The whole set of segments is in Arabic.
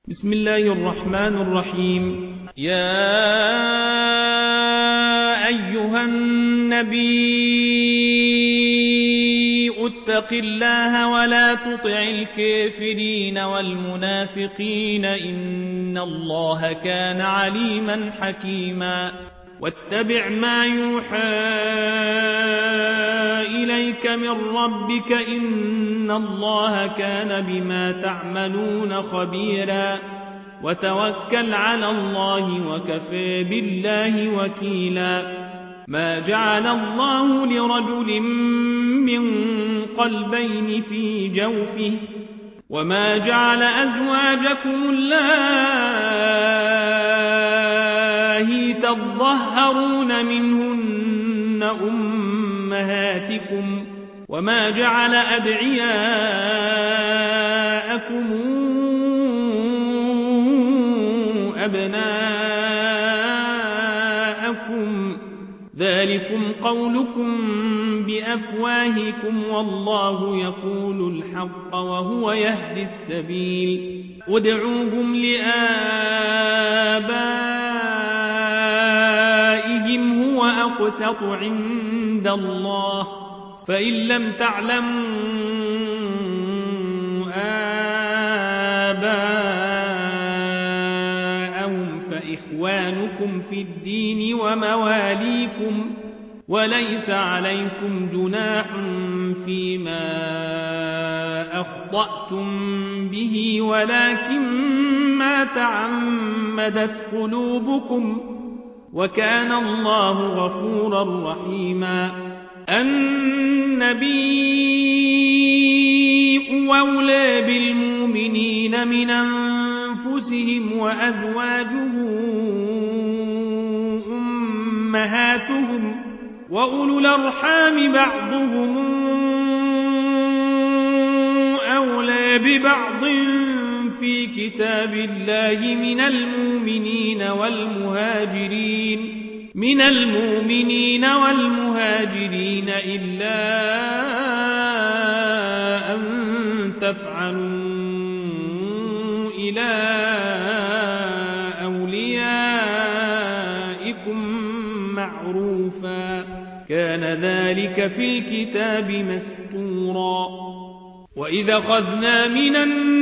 بسم الله الرحمن الرحيم. يا أيها النبي اتق الله ولا تطع الكافرين والمنافقين إن الله كان عليما حكيما. واتبع ما يوحى إليك من ربك إن الله كان بما تعملون خبيرا. وتوكل على الله وكفى بالله وكيلا. ما جعل الله لرجل من قلبين في جوفه وما جعل أزواجكم اللائي تظهرون منهن أمهاتكم وما جعل أدعياءكم أبناءكم ذلكم قولكم بأفواهكم والله يقول الحق وهو يهدي السبيل. ادعوهم لآبائهم هو أقسط عند الله فإن لم تعلموا آباءهم فإخوانكم في الدين ومواليكم وليس عليكم جناح فيما أخطأتم به ولكن ما تعمدت قلوبكم وكان الله غفورا رحيما. النبي أولى بالمؤمنين من أنفسهم وأزواجه أمهاتهم وأولو الأرحام بعضهم أولى ببعض في كتاب الله من المؤمنين والمهاجرين إلا أن تفعلوا إلى أوليائكم معروفا كان ذلك في الكتاب مسطورا. وإذا أخذنا من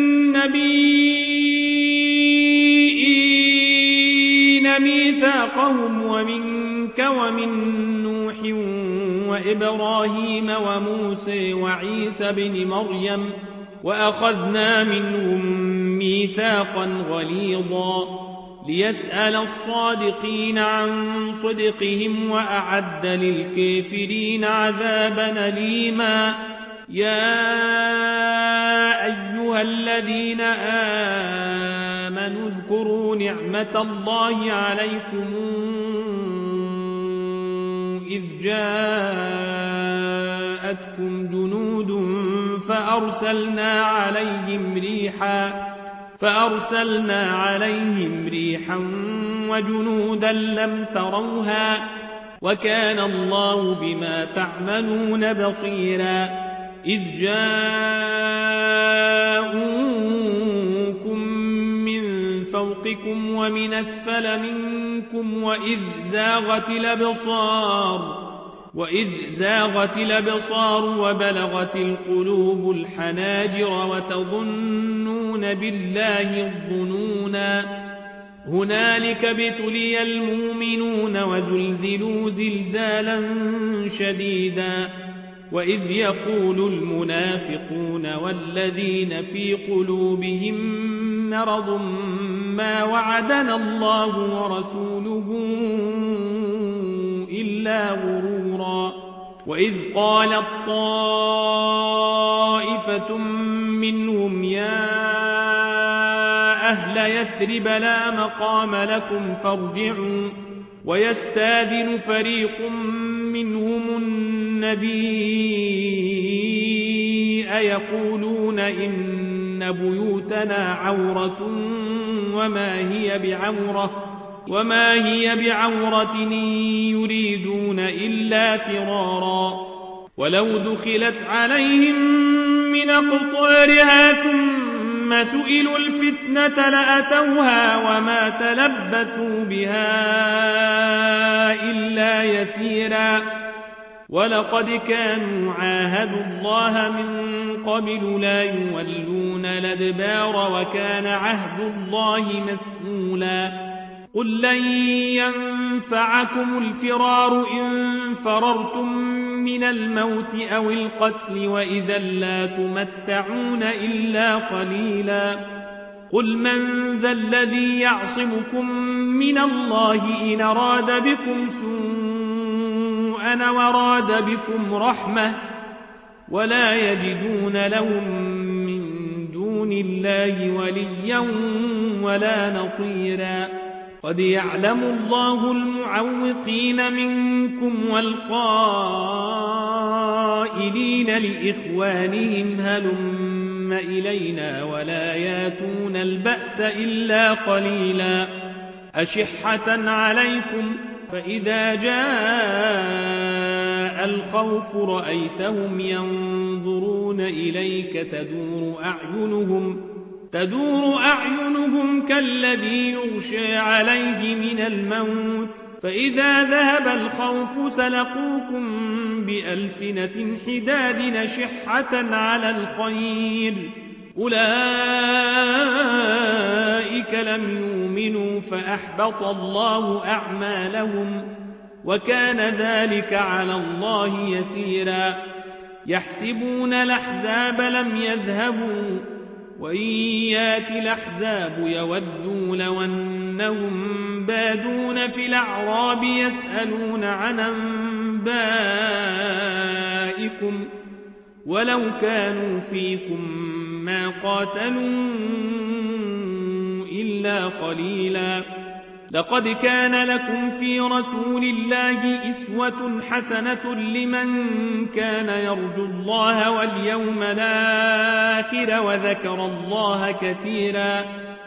النبيين ميثاقهم ومنك ومن نوح وإبراهيم وموسى وعيسى بن مريم وأخذنا منهم ميثاقا غليظا ليسأل الصادقين عن صدقهم وأعد للكافرين عذابا أليما. يا أيها الذين آمنوا اذكروا نعمة الله عليكم إذ جاءتكم جنود فأرسلنا عليهم ريحا وجنودا لم تروها وكان الله بما تعملون بصيرا. إذ جاءوكم من فوقكم ومن أسفل منكم وإذ زاغت الأبصار وبلغت القلوب الحناجر وتظنون بالله الظنونا. هنالك ابتلي المؤمنون وزلزلوا زلزالا شديدا. وإذ يقول المنافقون والذين في قلوبهم مرض ما وعدنا الله ورسوله إلا غرورا. وإذ قالت طائفة منهم يا أهل يثرب لا مقام لكم فارجعوا ويستاذن فريق منهم النبي يقولون إن بيوتنا عورة وما هي بعورة يريدون إلا فرارا. ولو دخلت عليهم من أقطارها ثم ثم سئلوا الفتنة لأتوها وما تلبثوا بها إلا يسيرا ولقد كانوا عاهدوا الله من قبل لا يولون الأدبار وكان عهد الله مسئولا قل لن ينفعكم الفرار إن فررتم من الموت أو القتل وإذا لا تمتعون إلا قليلا قل من ذا الذي يعصمكم من الله إن أراد بكم سوءا وراد بكم رحمة ولا يجدون لهم من دون الله وليا ولا نصيرا قد يعلم الله المعوقين منكم والقائلين لإخوانهم هلم إلينا ولا ياتون البأس إلا قليلا أشحة عليكم فإذا جاء الخوف رأيتهم ينظرون إليك تدور أعينهم كالذي يغشى عليه من الموت فإذا ذهب الخوف سلقوكم بألسنة حداد نشحة على الخير أولئك لم يؤمنوا فأحبط الله أعمالهم وكان ذلك على الله يسيرا يحسبون الأحزاب لم يذهبوا وإن يات الأحزاب يودوا لو أنهم بادون في الأعراب يسألون عن أنبائكم ولو كانوا فيكم ما قاتلوا إلا قليلا لقد كان لكم في رسول الله إسوة حسنة لمن كان يرجو الله واليوم الآخر وذكر الله كثيرا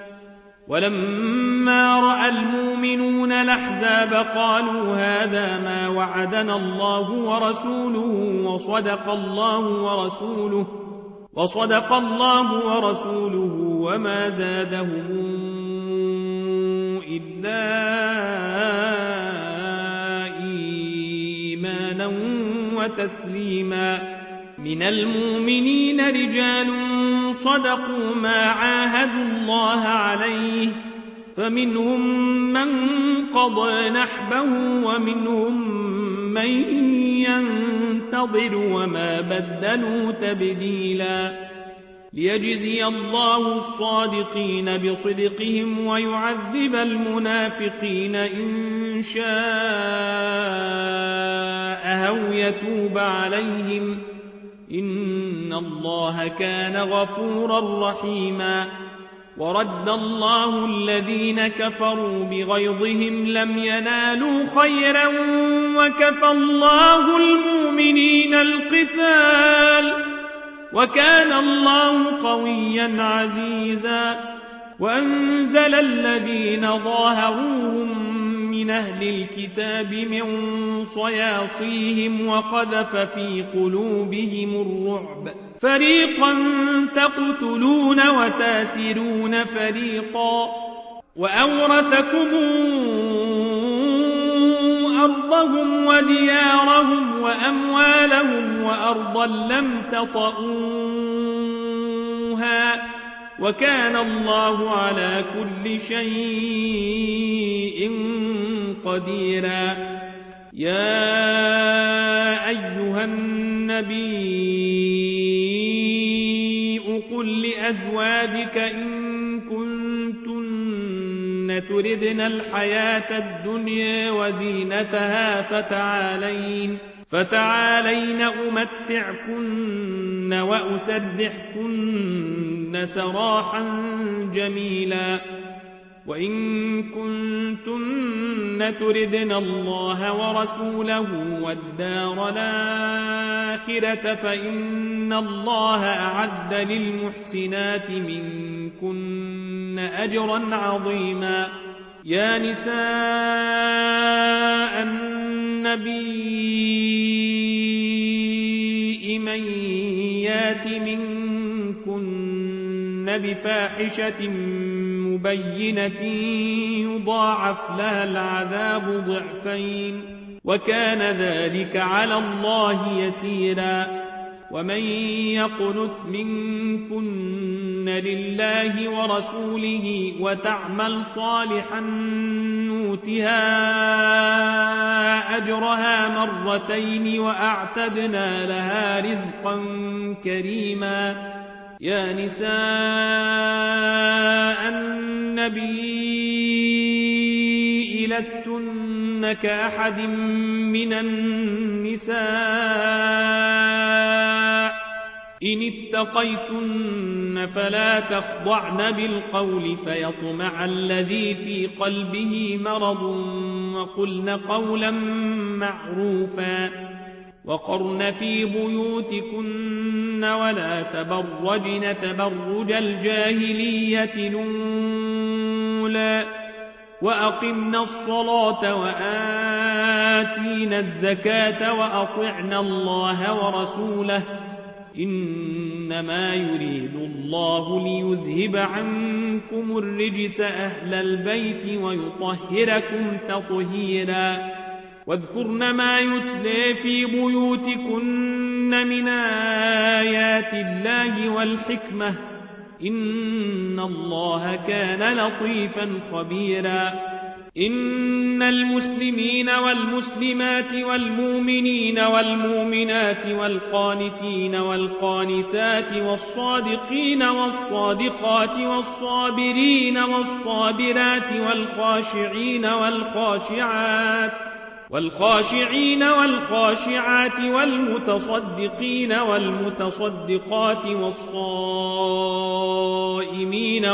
ولما رأى المؤمنون الأحزاب قالوا هذا ما وعدنا الله ورسوله وصدق الله ورسوله وما زادهم إلا إيمانا وتسليما من المؤمنين رجال صدقوا ما عاهدوا الله عليه فمنهم من قضى نحبه ومنهم من ينتظر وما بدلوا تبديلا ليجزي الله الصادقين بصدقهم ويعذب المنافقين إن شاء أو يتوب عليهم إن الله كان غفورا رحيما ورد الله الذين كفروا بغيظهم لم ينالوا خيرا وكفى الله المؤمنين القتال وكان الله قويا عزيزا وأنزل الذين ظاهروهم من أهل الكتاب من صياصيهم وقذف في قلوبهم الرعب فريقا تقتلون وتاسرون فريقا وأورثكم أرضهم وديارهم وأموالهم وأرضا لم تطئوها وكان الله على كل شيء قديرا يا أيها النبي قل لأزواجك إن كنتن تردن الحياة الدنيا وزينتها فتعالين أمتعكن وأسرحكن سراحا جميلا وإن كنتن تردن الله ورسوله والدار الآخرة فإن الله أعد للمحسنات منكن أجرا عظيما يا نساء النبي من يات منكن بفاحشة مبينة يضاعف لها العذاب ضعفين وكان ذلك على الله يسيرا ومن يقنت منكن لله ورسوله وتعمل صالحا نؤتها أجرها مرتين وأعتدنا لها رزقا كريما يا نساء النبي لستن كأحد من النساء إن اتقيتن فلا تخضعن بالقول فيطمع الذي في قلبه مرض وقلن قولا معروفا وقرن في بيوتكن ولا تبرجن تبرج الجاهلية الأولى وأقمنا الصلاة وآتينا الزكاة وأطعنا الله ورسوله إنما يريد الله ليذهب عنكم الرجس أهل البيت ويطهركم تطهيرا واذكرن ما يتلى في بيوتكن من آيات الله والحكمة إن الله كان لطيفا خبيرا إن المسلمين والمسلمات والمؤمنين والمؤمنات والقانتين والقانتات والصادقين والصادقات والصابرين والصابرات والخاشعين والخاشعات والمتصدقين والمتصدقات والصائمين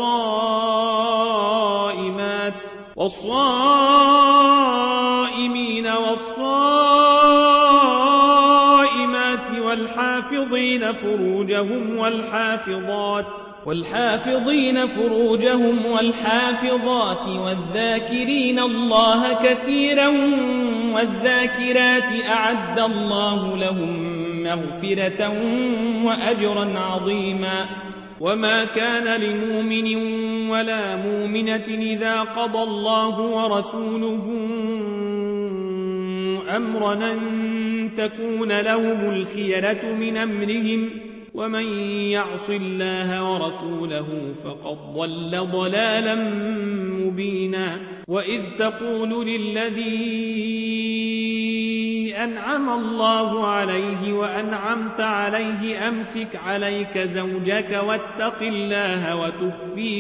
والصائمات والحافظين فروجهم والحافظات والذاكرين الله كثيرا والذاكرات أعد الله لهم مغفرة وأجرا عظيما وما كان لمؤمن ولا مؤمنة إذا قضى الله ورسوله أمرا أن تكون لهم الخيرة من أمرهم ومن يعص الله ورسوله فقد ضل ضلالا مبينا وإذ تقول للذي أنعم الله عليه وأنعمت عليه أمسك عليك زوجك واتق الله وتخفي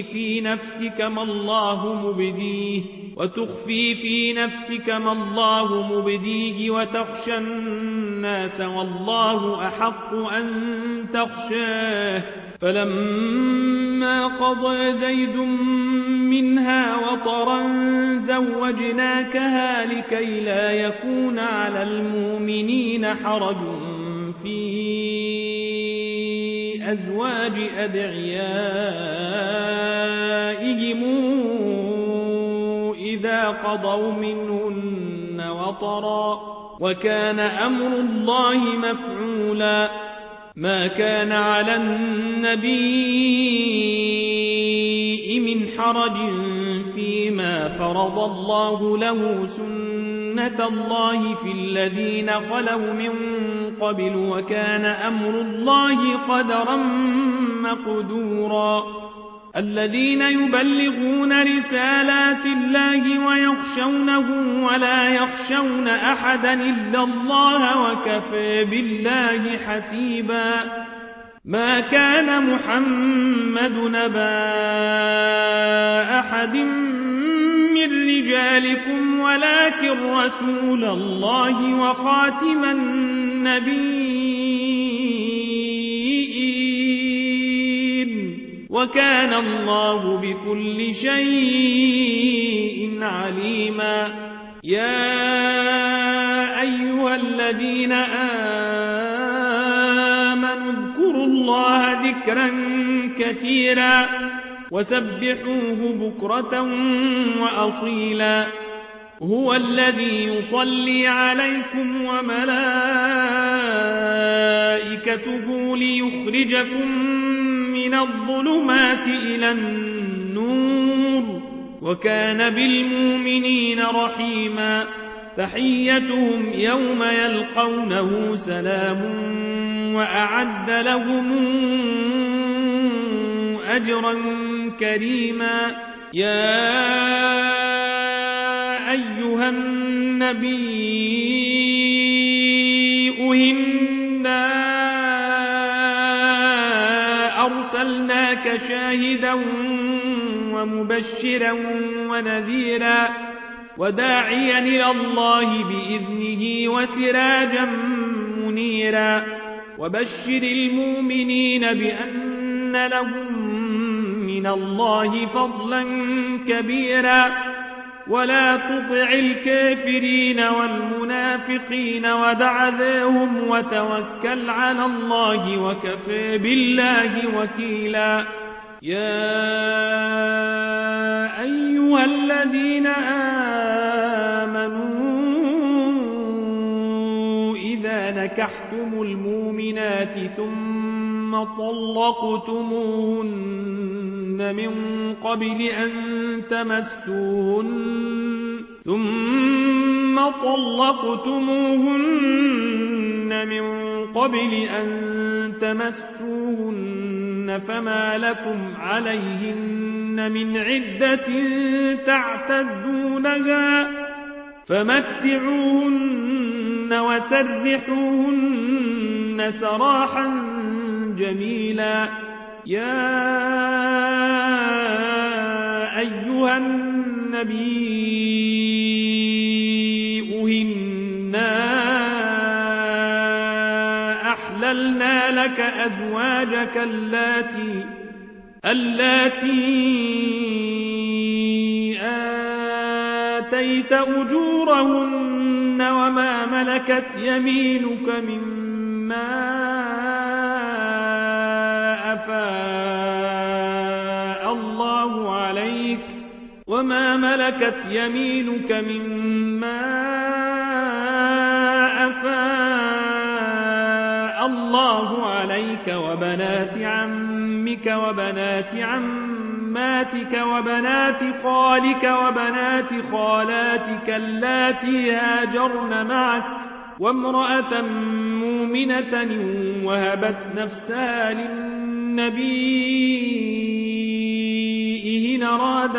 في نفسك ما الله مبديه وتخشى الناس والله أحق أن تخشاه فلما قضى زيد منها وطرا زوجناكها لكي لا يكون على المؤمنين حرج في أزواج أدعيائهم إذا قضوا منهن وطرا وكان أمر الله مفعولا ما كان على النبي من حرج فيما فرض الله له سنة الله في الذين خلوا من قبل وكان أمر الله قدرا مقدورا الذين يبلغون رسالات الله ويخشونه ولا يخشون أحدا إلا الله وكفى بالله حسيبا ما كان محمد نبا أحد من رجالكم ولكن رسول الله وخاتم النبيين وكان الله بكل شيء عليما يا أيها الذين آمنوا اذكروا الله ذكرا كثيرا وسبحوه بكرة وأصيلا هو الذي يصلي عليكم وملائكته ليخرجكم من من الظلمات إلى النور وكان بالمؤمنين رحيما تحيتهم يوم يلقونه سلام وأعد لهم أجرا كريما يا أيها النبي إنا أرسلناك شاهدا ومبشرا ونذيرا وداعيا إلى الله بإذنه وسراجا منيرا وبشر المؤمنين بأن لهم من الله فضلا كبيرا ولا تطع الكافرين والمنافقين ودع ذاهم وتوكل على الله وكفى بالله وكيلا يا أيها الذين آمنوا إذا نكحتم المؤمنات ثم طلقتموهن من قبل أن تمسوهن فما لكم عليهن من عدة تعتدونها فمتعوهن وسرحوهن سراحا جميلا يا أيها النبي إنا أحللنا لك أزواجك اللاتي آتيت أجورهن وما ملكت يمينك مما أفاء الله عليك وبنات عمك وبنات عماتك وبنات خالك وبنات خالاتك اللاتي هاجرن معك وامرأة مؤمنة وهبت نفسها للنبي إن أراد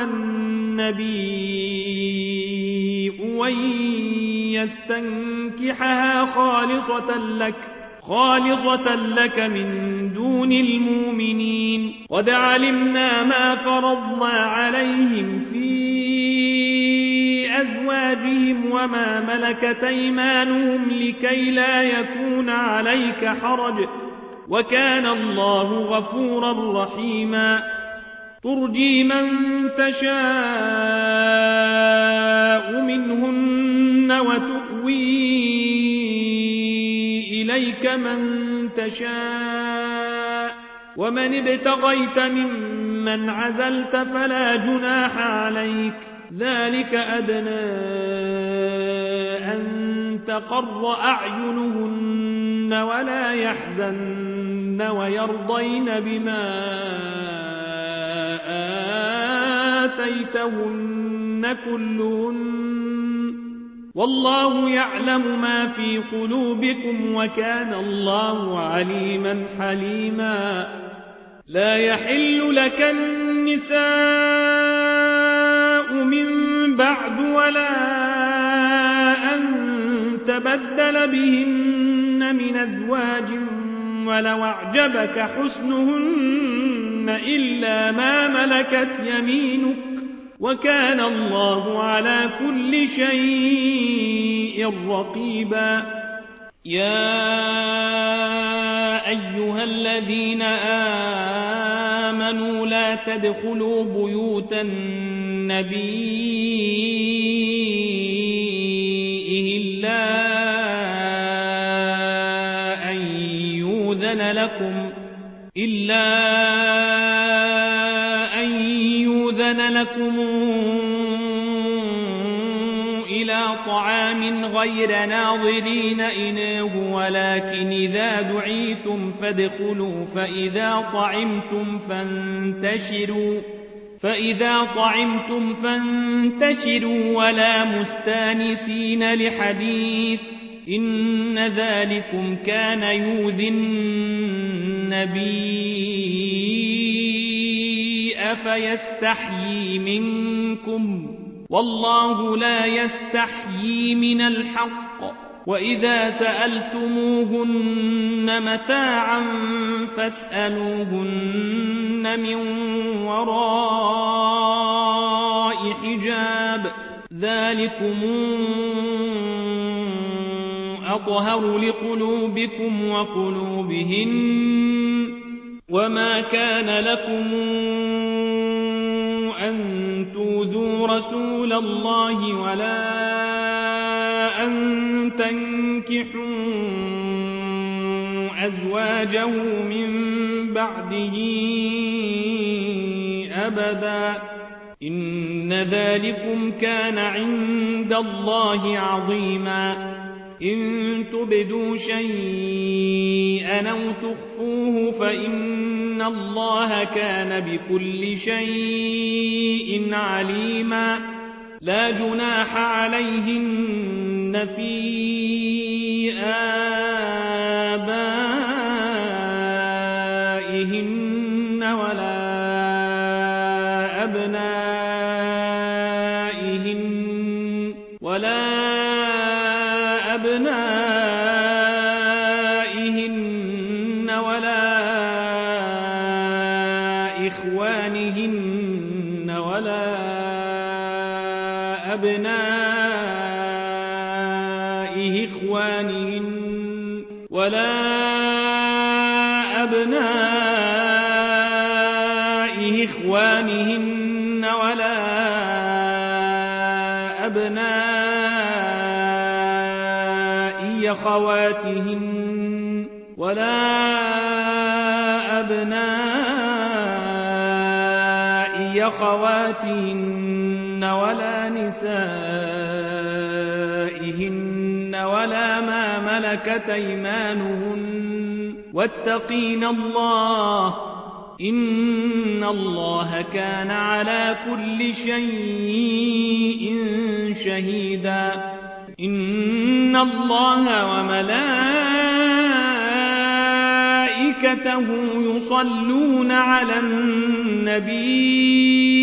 النبي أن يستنكحها خالصة لك من دون المؤمنين قد علمنا ما فرضنا عليهم في أزواجهم وما ملكت أيمانهم لكي لا يكون عليك حرج وكان الله غفورا رحيما ترجي من تشاء منهن وتؤوي إليك من تشاء ومن ابتغيت ممن عزلت فلا جناح عليك ذلك أدنى أن تقر أعينهن ولا يحزن ويرضين بما آتيتهن كلهن والله يعلم ما في قلوبكم وكان الله عليما حليما لا يحل لك النساء من بعد ولا أن تبدل بهن من أزواج ولو أعجبك حسنهن إلا ما ملكت يمينك وكان الله على كل شيء رقيبا يا أيها الذين آمنوا لا تدخلوا بيوت النبي إلا أن يؤذن لكم إلى طعام غير ناظرين إناه ولكن إذا دعيتم فادخلوا فإذا طعمتم فانتشروا ولا مستانسين لحديث إن ذلكم كان يؤذي النبي فيستحيي منكم والله لا يستحيي من الحق وإذا سألتموهن متاعا فاسألوهن من وراء حجاب ذلكم أطهر لقلوبكم وقلوبهن وما كان لكم أن تؤذوا رسول الله ولا أن تنكحوا أزواجه من بعده أبدا إن ذلكم كان عند الله عظيما إن تبدوا شيئا أو تخفوه فإن الله كان بكل شيء عليما لا جناح عليهن في آبائهن ولا أبنائهن ولا إخوانهن ولا أبناء إخوانهن ولا أبناء إخوانهن ولا أبناء أخواتهن ولا نسائهن ولا ما ملكت أيمانهن واتقين الله إن الله كان على كل شيء شهيدا إن الله وملائكته يصلون على النبي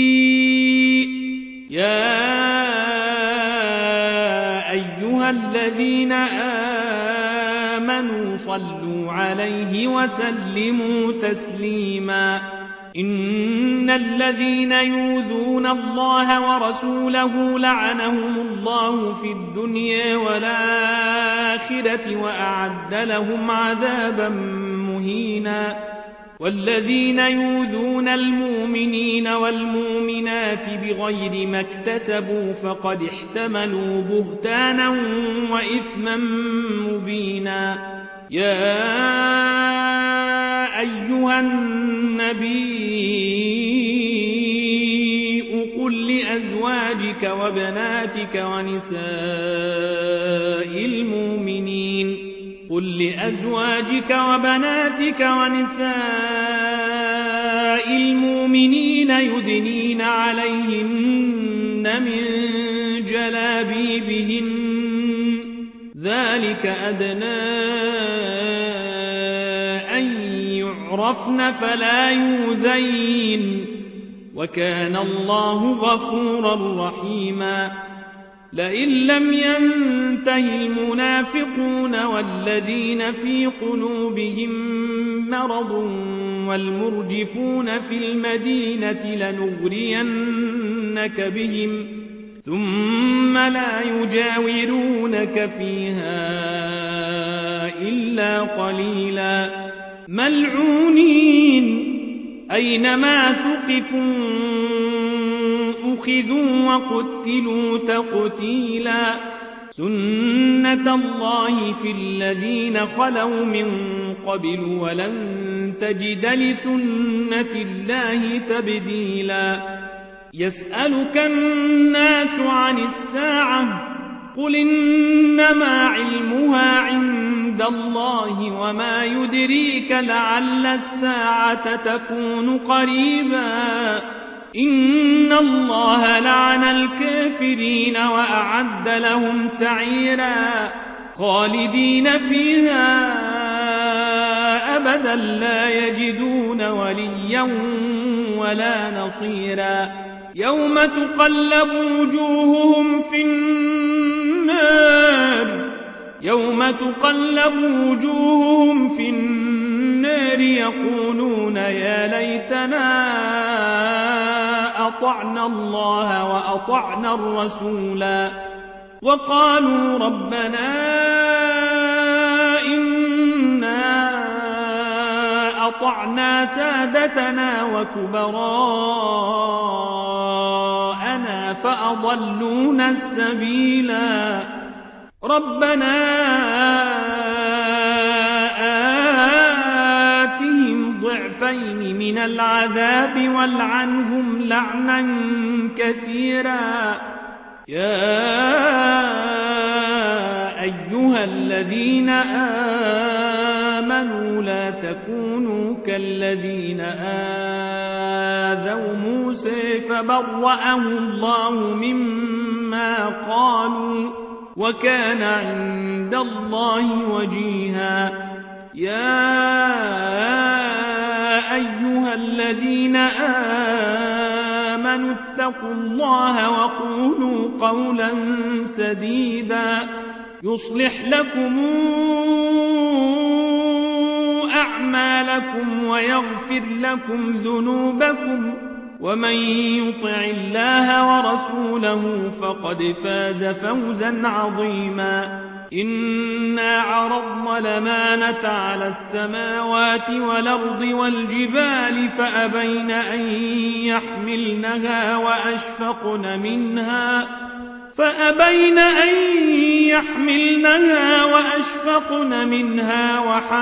يا أيها الذين آمنوا صلوا عليه وسلموا تسليما إن الذين يؤذون الله ورسوله لعنهم الله في الدنيا والآخرة وأعد لهم عذابا مهينا والذين يؤذون المؤمنين والمؤمنات بغير ما اكتسبوا فقد احتملوا بهتانا وإثما مبينا يا أيها النبي قل لأزواجك وبناتك ونساء المؤمنين يدنين عليهن من جلابيبهن ذلك أدنى أن يعرفن فلا يؤذين وكان الله غفورا رحيما لئن لم ينته المنافقون والذين في قلوبهم مرض والمرجفون في المدينة لنغرينك بهم ثم لا يجاورونك فيها إلا قليلا ملعونين أينما ثقفوا أخذوا وقتلوا تقتيلا سنة الله في الذين خلوا من قبل ولن تجد لسنة الله تبديلا يسألك الناس عن الساعة قل إنما علمها عند الله وما يدريك لعل الساعة تكون قريبا إن الله لعن الكافرين وأعد لهم سعيرا خالدين فيها أبدا لا يجدون وليا ولا نصيرا يوم تقلب وجوههم في النار يقولون يا ليتنا أطعنا الله وأطعنا الرسولا وقالوا ربنا إنا أطعنا سادتنا وكبراءنا فأضلونا السبيلا ربنا آتهم ضعفين من العذاب والعنهم لعنا كثيرا يا أيها الذين آمنوا لا تكونوا كالذين آذوا موسى فبرأه الله مما قالوا وكان عند الله وجيها يا أيها الذين آمنوا اتقوا الله وقولوا قولا سديدا يصلح لكم أعمالكم ويغفر لكم ذنوبكم ومن يطع الله ورسوله فقد فاز فوزا عظيما إنا عرضنا الأمانة على السماوات والأرض والجبال فأبين أن يحملنها وأشفقن منها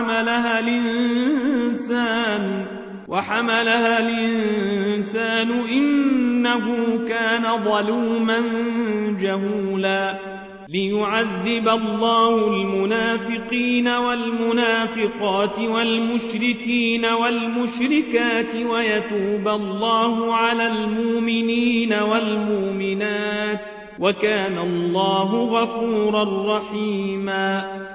وحملها الإنسان إنه كان ظلوما جهولا ليعذب الله المنافقين والمنافقات والمشركين والمشركات ويتوب الله على المؤمنين والمؤمنات وكان الله غفورا رحيما